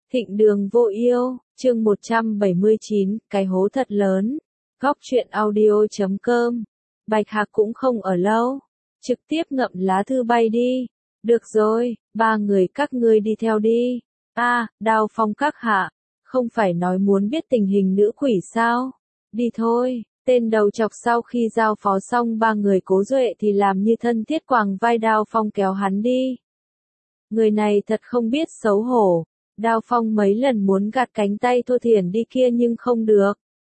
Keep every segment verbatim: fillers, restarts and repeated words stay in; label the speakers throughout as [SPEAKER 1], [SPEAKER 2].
[SPEAKER 1] Thịnh đường vô yêu, chương một trăm bảy mươi chín, cái hố thật lớn. Góc truyện audio chấm com. Bạch Hạc cũng không ở lâu. Trực tiếp ngậm lá thư bay đi. Được rồi, ba người các ngươi đi theo đi. A, Đao Phong các hạ. Không phải nói muốn biết tình hình nữ quỷ sao? Đi thôi. Tên đầu chọc sau khi giao phó xong ba người Cố Duệ thì làm như thân thiết quàng vai Đao Phong kéo hắn đi. Người này thật không biết xấu hổ. Đao Phong mấy lần muốn gạt cánh tay Thô Thiển đi kia nhưng không được.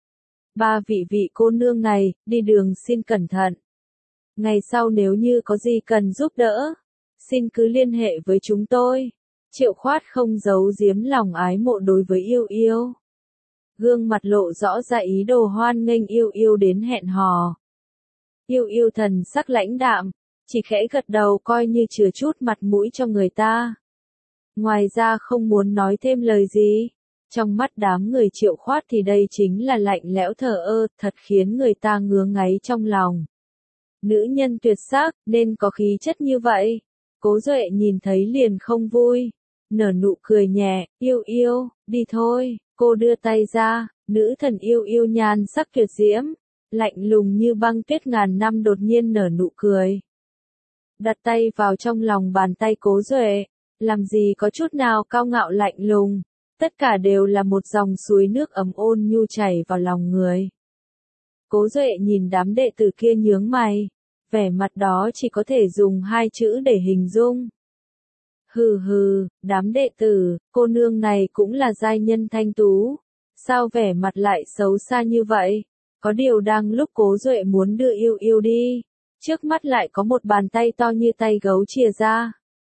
[SPEAKER 1] Ba vị vị cô nương này, đi đường xin cẩn thận. Ngày sau nếu như có gì cần giúp đỡ, xin cứ liên hệ với chúng tôi. Triệu Khoát không giấu giếm lòng ái mộ đối với Yêu Yêu. Gương mặt lộ rõ ra ý đồ hoan nghênh Yêu Yêu đến hẹn hò. Yêu Yêu thần sắc lãnh đạm, chỉ khẽ gật đầu coi như chừa chút mặt mũi cho người ta. Ngoài ra không muốn nói thêm lời gì. Trong mắt đám người Triệu Khoát thì đây chính là lạnh lẽo thờ ơ, thật khiến người ta ngứa ngáy trong lòng. Nữ nhân tuyệt sắc, nên có khí chất như vậy. Cố Duệ nhìn thấy liền không vui. Nở nụ cười nhẹ, Yêu Yêu, đi thôi. Cô đưa tay ra, nữ thần Yêu Yêu nhan sắc tuyệt diễm. Lạnh lùng như băng tuyết ngàn năm đột nhiên nở nụ cười. Đặt tay vào trong lòng bàn tay Cố Duệ. Làm gì có chút nào cao ngạo lạnh lùng, tất cả đều là một dòng suối nước ấm ôn nhu chảy vào lòng người. Cố Duệ nhìn đám đệ tử kia nhướng mày, vẻ mặt đó chỉ có thể dùng hai chữ để hình dung. Hừ hừ, đám đệ tử, cô nương này cũng là giai nhân thanh tú, sao vẻ mặt lại xấu xa như vậy? Có điều đang lúc Cố Duệ muốn đưa Yêu Yêu đi, trước mắt lại có một bàn tay to như tay gấu chìa ra.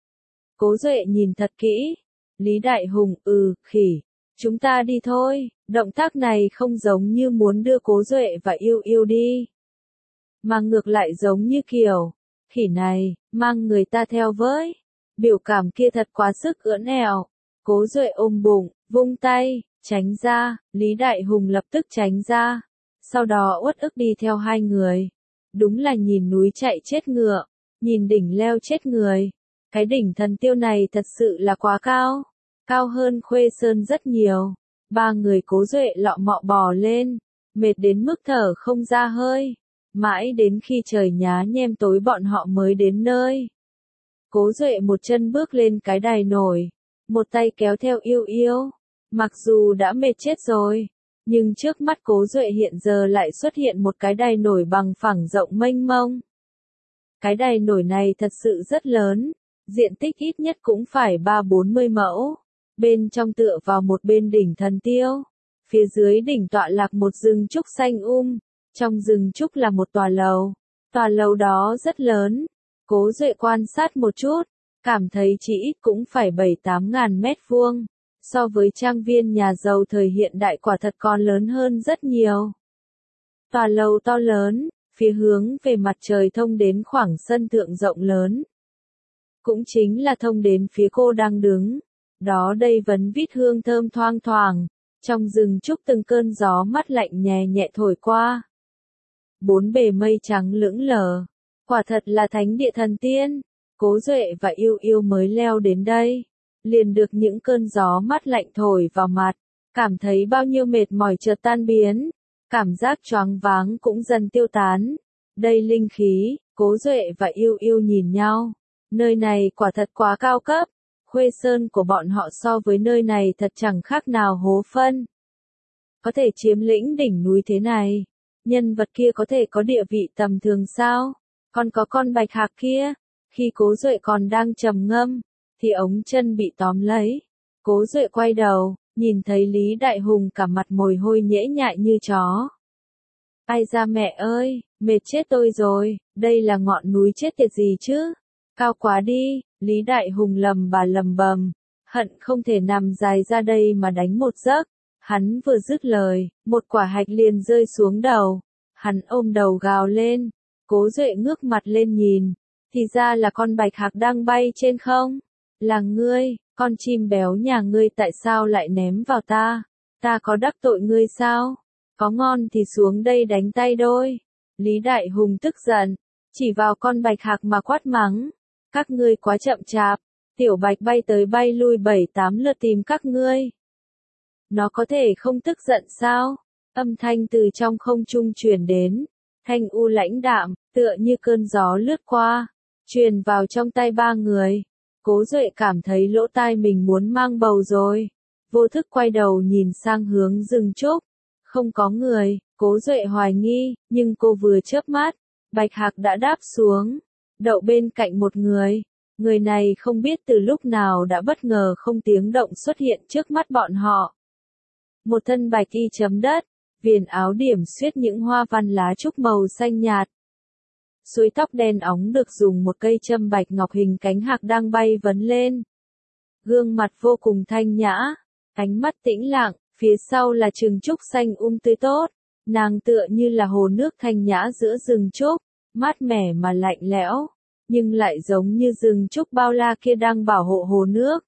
[SPEAKER 1] Cố Duệ nhìn thật kỹ. Lý Đại Hùng, ừ, khỉ. Chúng ta đi thôi. Động tác này không giống như muốn đưa Cố Duệ và Yêu Yêu đi. Mà ngược lại giống như kiểu, khỉ này, mang người ta theo với. Biểu cảm kia thật quá sức ưỡn ẻo. Cố Duệ ôm bụng, vung tay, tránh ra. Lý Đại Hùng lập tức tránh ra. Sau đó uất ức đi theo hai người. Đúng là nhìn núi chạy chết ngựa, nhìn đỉnh leo chết người. Cái đỉnh Thần Tiêu này thật sự là quá cao, cao hơn Khuê Sơn rất nhiều. Ba người Cố Duệ lọ mọ bò lên, mệt đến mức thở không ra hơi. Mãi đến khi trời nhá nhem tối bọn họ mới đến nơi. Cố Duệ một chân bước lên cái đài nổi, một tay kéo theo Yêu Yêu. Mặc dù đã mệt chết rồi, nhưng trước mắt Cố Duệ hiện giờ lại xuất hiện một cái đài nổi bằng phẳng rộng mênh mông. Cái đài nổi này thật sự rất lớn. Diện tích ít nhất cũng phải ba bốn mươi mẫu. Bên trong tựa vào một bên đỉnh Thần Tiêu. Phía dưới đỉnh tọa lạc một rừng trúc xanh um. Trong rừng trúc là một tòa lầu. Tòa lầu đó rất lớn. Cố Duệ quan sát một chút. Cảm thấy chỉ ít cũng phải bảy tám ngàn mét vuông. So với trang viên nhà giàu thời hiện đại quả thật còn lớn hơn rất nhiều. Tòa lầu to lớn. Phía hướng về mặt trời thông đến khoảng sân thượng rộng lớn. Cũng chính là thông đến phía cô đang đứng. Đó đây vấn vít hương thơm thoang thoảng. Trong rừng trúc từng cơn gió mát lạnh nhẹ nhẹ thổi qua. Bốn bề mây trắng lững lờ. Quả thật là thánh địa thần tiên. Cố Duệ và Yêu Yêu mới leo đến đây. Liền được những cơn gió mát lạnh thổi vào mặt. Cảm thấy bao nhiêu mệt mỏi chợt tan biến. Cảm giác choáng váng cũng dần tiêu tán. Đây linh khí, Cố Duệ và Yêu Yêu nhìn nhau. Nơi này quả thật quá cao cấp, Khuê Sơn của bọn họ so với nơi này thật chẳng khác nào hố phân. Có thể chiếm lĩnh đỉnh núi thế này, nhân vật kia có thể có địa vị tầm thường sao? Còn có con Bạch Hạc kia, khi Cố Duệ còn đang trầm ngâm, thì ống chân bị tóm lấy. Cố Duệ quay đầu, nhìn thấy Lý Đại Hùng cả mặt mồ hôi nhễ nhại như chó. Ai ra mẹ ơi, mệt chết tôi rồi, đây là ngọn núi chết tiệt gì chứ? Cao quá đi, Lý Đại Hùng lầm bà lầm bầm, hận không thể nằm dài ra đây mà đánh một giấc. Hắn vừa dứt lời, một quả hạch liền rơi xuống đầu. Hắn ôm đầu gào lên, Cố Duệ ngước mặt lên nhìn, thì ra là con Bạch Hạc đang bay trên không. Là ngươi, con chim béo nhà ngươi tại sao lại ném vào ta? Ta có đắc tội ngươi sao? Có ngon thì xuống đây đánh tay đôi. Lý Đại Hùng tức giận, chỉ vào con Bạch Hạc mà quát mắng. Các ngươi quá chậm chạp, Tiểu Bạch bay tới bay lui bảy tám lượt tìm các ngươi. Nó có thể không tức giận sao? Âm thanh từ trong không trung truyền đến, thanh u lãnh đạm, tựa như cơn gió lướt qua, truyền vào trong tai ba người. Cố Duệ cảm thấy lỗ tai mình muốn mang bầu rồi. Vô thức quay đầu nhìn sang hướng rừng trúc. Không có người, Cố Duệ hoài nghi, nhưng cô vừa chớp mắt, Bạch Hạc đã đáp xuống, đậu bên cạnh một người. Người này không biết từ lúc nào đã bất ngờ không tiếng động xuất hiện trước mắt bọn họ. Một thân bạch y chấm đất, viền áo điểm xuyết những hoa văn lá trúc màu xanh nhạt. Suối tóc đen óng được dùng một cây châm bạch ngọc hình cánh hạc đang bay vấn lên. Gương mặt vô cùng thanh nhã, ánh mắt tĩnh lặng, phía sau là rừng trúc xanh um tươi tốt. Nàng tựa như là hồ nước thanh nhã giữa rừng trúc, mát mẻ mà lạnh lẽo, nhưng lại giống như rừng trúc bao la kia đang bảo hộ hồ nước.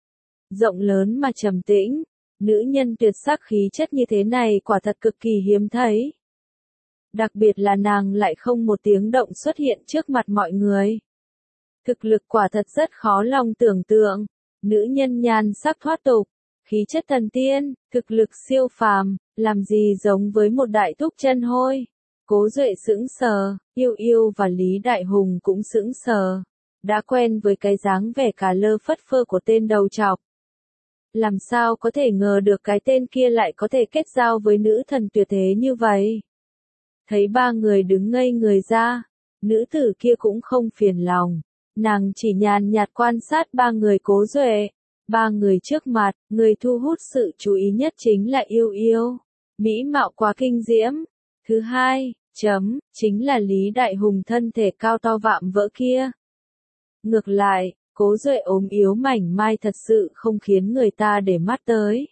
[SPEAKER 1] Rộng lớn mà trầm tĩnh, nữ nhân tuyệt sắc khí chất như thế này quả thật cực kỳ hiếm thấy. Đặc biệt là nàng lại không một tiếng động xuất hiện trước mặt mọi người. Thực lực quả thật rất khó lòng tưởng tượng, nữ nhân nhan sắc thoát tục, khí chất thần tiên, thực lực siêu phàm, làm gì giống với một đại thúc chân hôi. Cố Duệ sững sờ, Yêu Yêu và Lý Đại Hùng cũng sững sờ, đã quen với cái dáng vẻ cà lơ phất phơ của tên đầu trọc. Làm sao có thể ngờ được cái tên kia lại có thể kết giao với nữ thần tuyệt thế như vậy. Thấy ba người đứng ngây người ra, nữ tử kia cũng không phiền lòng, nàng chỉ nhàn nhạt quan sát ba người Cố Duệ. Ba người trước mặt, người thu hút sự chú ý nhất chính là Yêu Yêu, mỹ mạo quá kinh diễm. Thứ hai, chấm, chính là Lý Đại Hùng thân thể cao to vạm vỡ kia. Ngược lại, Cố Duệ ốm yếu mảnh mai thật sự không khiến người ta để mắt tới.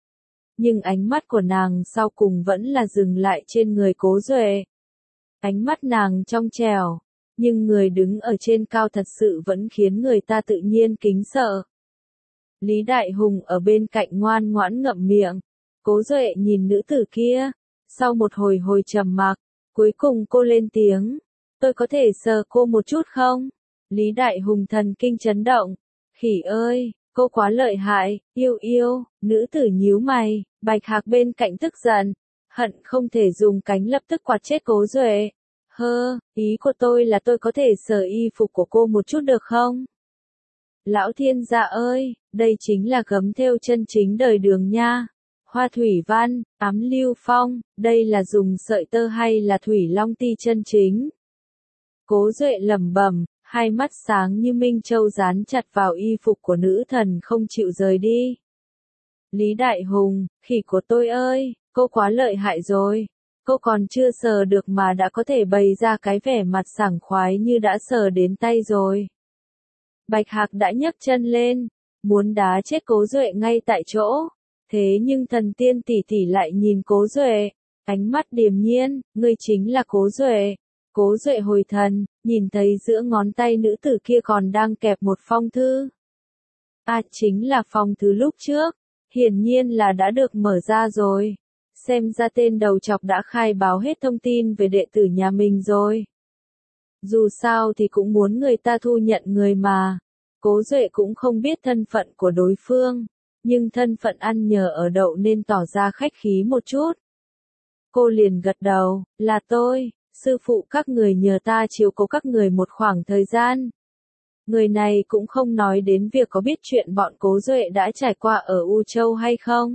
[SPEAKER 1] Nhưng ánh mắt của nàng sau cùng vẫn là dừng lại trên người Cố Duệ. Ánh mắt nàng trong trẻo, nhưng người đứng ở trên cao thật sự vẫn khiến người ta tự nhiên kính sợ. Lý Đại Hùng ở bên cạnh ngoan ngoãn ngậm miệng. Cố Duệ nhìn nữ tử kia, sau một hồi hồi trầm mặc, cuối cùng cô lên tiếng, tôi có thể sờ cô một chút không? Lý Đại Hùng thần kinh chấn động, khỉ ơi, cô quá lợi hại, Yêu Yêu, nữ tử nhíu mày, Bạch Hạc bên cạnh tức giận, hận không thể dùng cánh lập tức quạt chết Cố Duệ. Hơ, ý của tôi là tôi có thể sờ y phục của cô một chút được không? Lão thiên gia ơi, đây chính là gấm thêu chân chính đời Đường nha. Hoa thủy văn, ám lưu phong, đây là dùng sợi tơ hay là thủy long ti chân chính? Cố Duệ lẩm bẩm, hai mắt sáng như minh châu dán chặt vào y phục của nữ thần không chịu rời đi. Lý Đại Hùng, khỉ của tôi ơi, cô quá lợi hại rồi. Cô còn chưa sờ được mà đã có thể bày ra cái vẻ mặt sảng khoái như đã sờ đến tay rồi. Bạch Hạc đã nhấc chân lên, muốn đá chết Cố Duệ ngay tại chỗ. Thế nhưng thần tiên tỷ tỷ lại nhìn Cố Duệ, ánh mắt điềm nhiên, ngươi chính là Cố Duệ. Cố Duệ hồi thần, nhìn thấy giữa ngón tay nữ tử kia còn đang kẹp một phong thư. À, chính là phong thư lúc trước, hiển nhiên là đã được mở ra rồi. Xem ra tên đầu chọc đã khai báo hết thông tin về đệ tử nhà mình rồi. Dù sao thì cũng muốn người ta thu nhận người mà. Cố Duệ cũng không biết thân phận của đối phương, nhưng thân phận ăn nhờ ở đậu nên tỏ ra khách khí một chút. Cô liền gật đầu, là tôi, sư phụ các người nhờ ta chiếu cố các người một khoảng thời gian. Người này cũng không nói đến việc có biết chuyện bọn Cố Duệ đã trải qua ở U Châu hay không.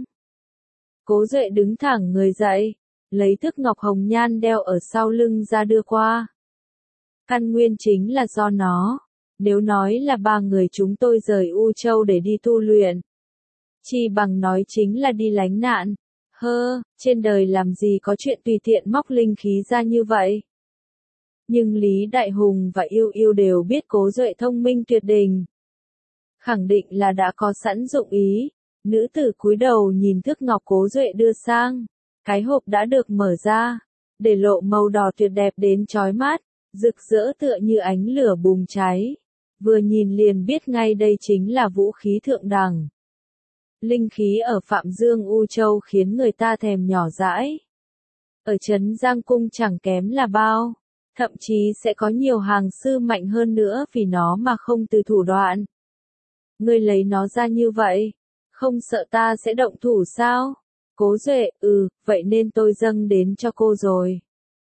[SPEAKER 1] Cố Duệ đứng thẳng người dậy, lấy thước ngọc hồng nhan đeo ở sau lưng ra đưa qua. Căn nguyên chính là do nó. Nếu nói là ba người chúng tôi rời U Châu để đi tu luyện, chi bằng nói chính là đi lánh nạn. Hơ, trên đời làm gì có chuyện tùy tiện móc linh khí ra như vậy. Nhưng Lý Đại Hùng và Yêu Yêu đều biết Cố Duệ thông minh tuyệt đỉnh. Khẳng định là đã có sẵn dụng ý. Nữ tử cúi đầu nhìn thước ngọc Cố Duệ đưa sang. Cái hộp đã được mở ra, để lộ màu đỏ tuyệt đẹp đến chói mắt, rực rỡ tựa như ánh lửa bùng cháy. Vừa nhìn liền biết ngay đây chính là vũ khí thượng đẳng. Linh khí ở Phạm Dương U Châu khiến người ta thèm nhỏ dãi. Ở Trấn Giang Cung chẳng kém là bao, thậm chí sẽ có nhiều hàng sư mạnh hơn nữa vì nó mà không từ thủ đoạn. Ngươi lấy nó ra như vậy, không sợ ta sẽ động thủ sao? Cố Duệ, ừ, vậy nên tôi dâng đến cho cô rồi.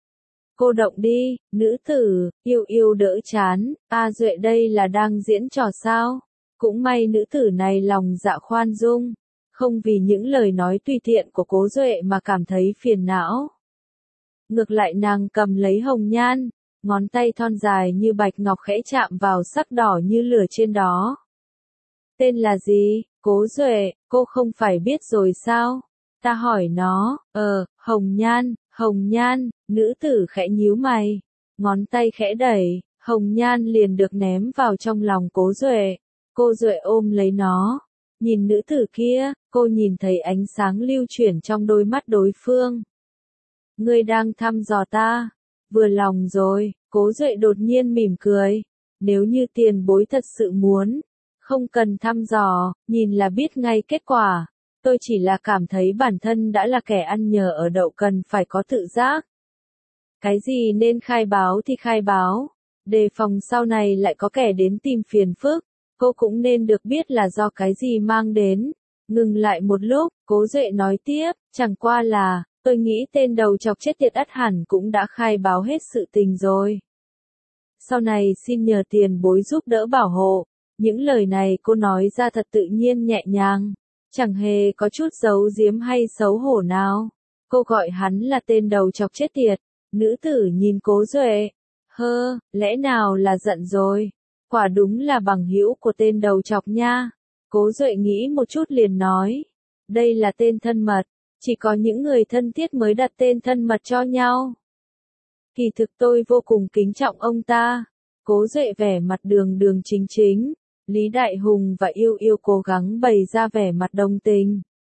[SPEAKER 1] Cô động đi, nữ tử, yêu yêu đỡ chán, A Duệ đây là đang diễn trò sao? Cũng may nữ tử này lòng dạ khoan dung, không vì những lời nói tùy tiện của Cố Duệ mà cảm thấy phiền não. Ngược lại nàng cầm lấy hồng nhan, ngón tay thon dài như bạch ngọc khẽ chạm vào sắc đỏ như lửa trên đó. Tên là gì? Cố Duệ, cô không phải biết rồi sao? Ta hỏi nó, ờ, hồng nhan, hồng nhan, nữ tử khẽ nhíu mày, ngón tay khẽ đẩy, hồng nhan liền được ném vào trong lòng Cố Duệ. Cô Duệ ôm lấy nó, nhìn nữ tử kia, cô nhìn thấy ánh sáng lưu chuyển trong đôi mắt đối phương. Ngươi đang thăm dò ta, vừa lòng rồi, Cố Duệ đột nhiên mỉm cười, nếu như tiền bối thật sự muốn, không cần thăm dò, nhìn là biết ngay kết quả. Tôi chỉ là cảm thấy bản thân đã là kẻ ăn nhờ ở đậu cần phải có tự giác. Cái gì nên khai báo thì khai báo, đề phòng sau này lại có kẻ đến tìm phiền phức, cô cũng nên được biết là do cái gì mang đến. Ngừng lại một lúc, Cố Duệ nói tiếp, chẳng qua là, tôi nghĩ tên đầu chọc chết tiệt ắt hẳn cũng đã khai báo hết sự tình rồi. Sau này xin nhờ tiền bối giúp đỡ bảo hộ, những lời này cô nói ra thật tự nhiên nhẹ nhàng. Chẳng hề có chút giấu giếm hay xấu hổ nào. Cô gọi hắn là tên đầu chọc chết tiệt. Nữ tử nhìn Cố Duệ. Hơ, lẽ nào là giận rồi? Quả đúng là bằng hữu của tên đầu chọc nha. Cố Duệ nghĩ một chút liền nói. Đây là tên thân mật. Chỉ có những người thân thiết mới đặt tên thân mật cho nhau. Kỳ thực tôi vô cùng kính trọng ông ta. Cố Duệ vẻ mặt đường đường chính chính. Lý Đại Hùng và Yêu Yêu cố gắng bày ra vẻ mặt đồng tình.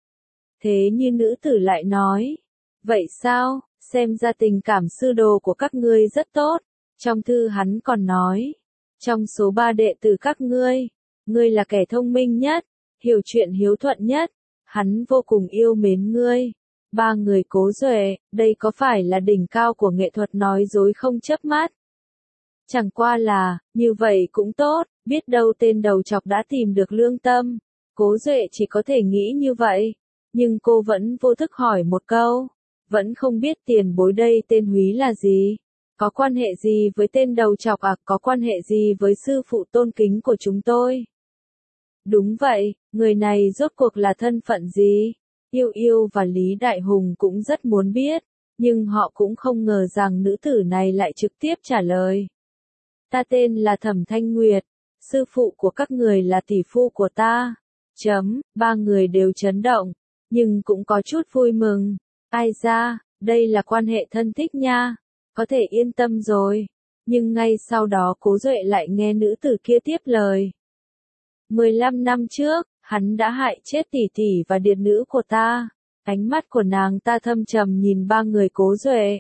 [SPEAKER 1] Thế như nữ tử lại nói, vậy sao, xem ra tình cảm sư đồ của các ngươi rất tốt. Trong thư hắn còn nói, trong số ba đệ tử các ngươi, ngươi là kẻ thông minh nhất, hiểu chuyện hiếu thuận nhất, hắn vô cùng yêu mến ngươi. Ba người Cố Duệ, đây có phải là đỉnh cao của nghệ thuật nói dối không chớp mắt? Chẳng qua là, như vậy cũng tốt, biết đâu tên đầu chọc đã tìm được lương tâm. Cố Duệ chỉ có thể nghĩ như vậy, nhưng cô vẫn vô thức hỏi một câu, vẫn không biết tiền bối đây tên Húy là gì, có quan hệ gì với tên đầu chọc à, có quan hệ gì với sư phụ tôn kính của chúng tôi? Đúng vậy, người này rốt cuộc là thân phận gì? Yêu Yêu và Lý Đại Hùng cũng rất muốn biết, nhưng họ cũng không ngờ rằng nữ tử này lại trực tiếp trả lời. Ta tên là Thẩm Thanh Nguyệt, sư phụ của các người là tỷ phu của ta. Chấm, ba người đều chấn động, nhưng cũng có chút vui mừng. Ai ra, đây là quan hệ thân thích nha, có thể yên tâm rồi. Nhưng ngay sau đó Cố Duệ lại nghe nữ tử kia tiếp lời. mười lăm năm trước, hắn đã hại chết tỷ tỷ và điệt nữ của ta. Ánh mắt của nàng ta thâm trầm nhìn ba người Cố Duệ.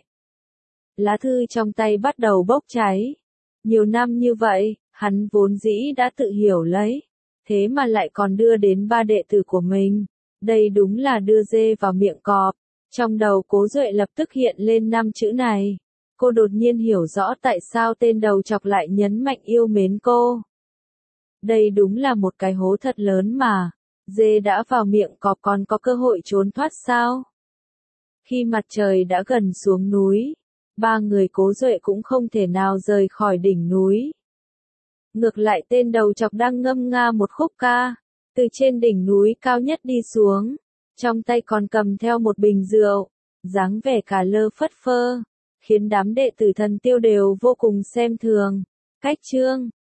[SPEAKER 1] Lá thư trong tay bắt đầu bốc cháy. Nhiều năm như vậy, hắn vốn dĩ đã tự hiểu lấy, thế mà lại còn đưa đến ba đệ tử của mình. Đây đúng là đưa dê vào miệng cọp. Trong đầu Cố Duệ lập tức hiện lên năm chữ này. Cô đột nhiên hiểu rõ tại sao tên đầu chọc lại nhấn mạnh yêu mến cô. Đây đúng là một cái hố thật lớn mà. Dê đã vào miệng cọp còn có cơ hội trốn thoát sao? Khi mặt trời đã gần xuống núi, ba người Cố Duệ cũng không thể nào rời khỏi đỉnh núi. Ngược lại tên đầu chọc đang ngâm nga một khúc ca, từ trên đỉnh núi cao nhất đi xuống, trong tay còn cầm theo một bình rượu, dáng vẻ cả lơ phất phơ, khiến đám đệ tử Thần Tiêu đều vô cùng xem thường. Cách chương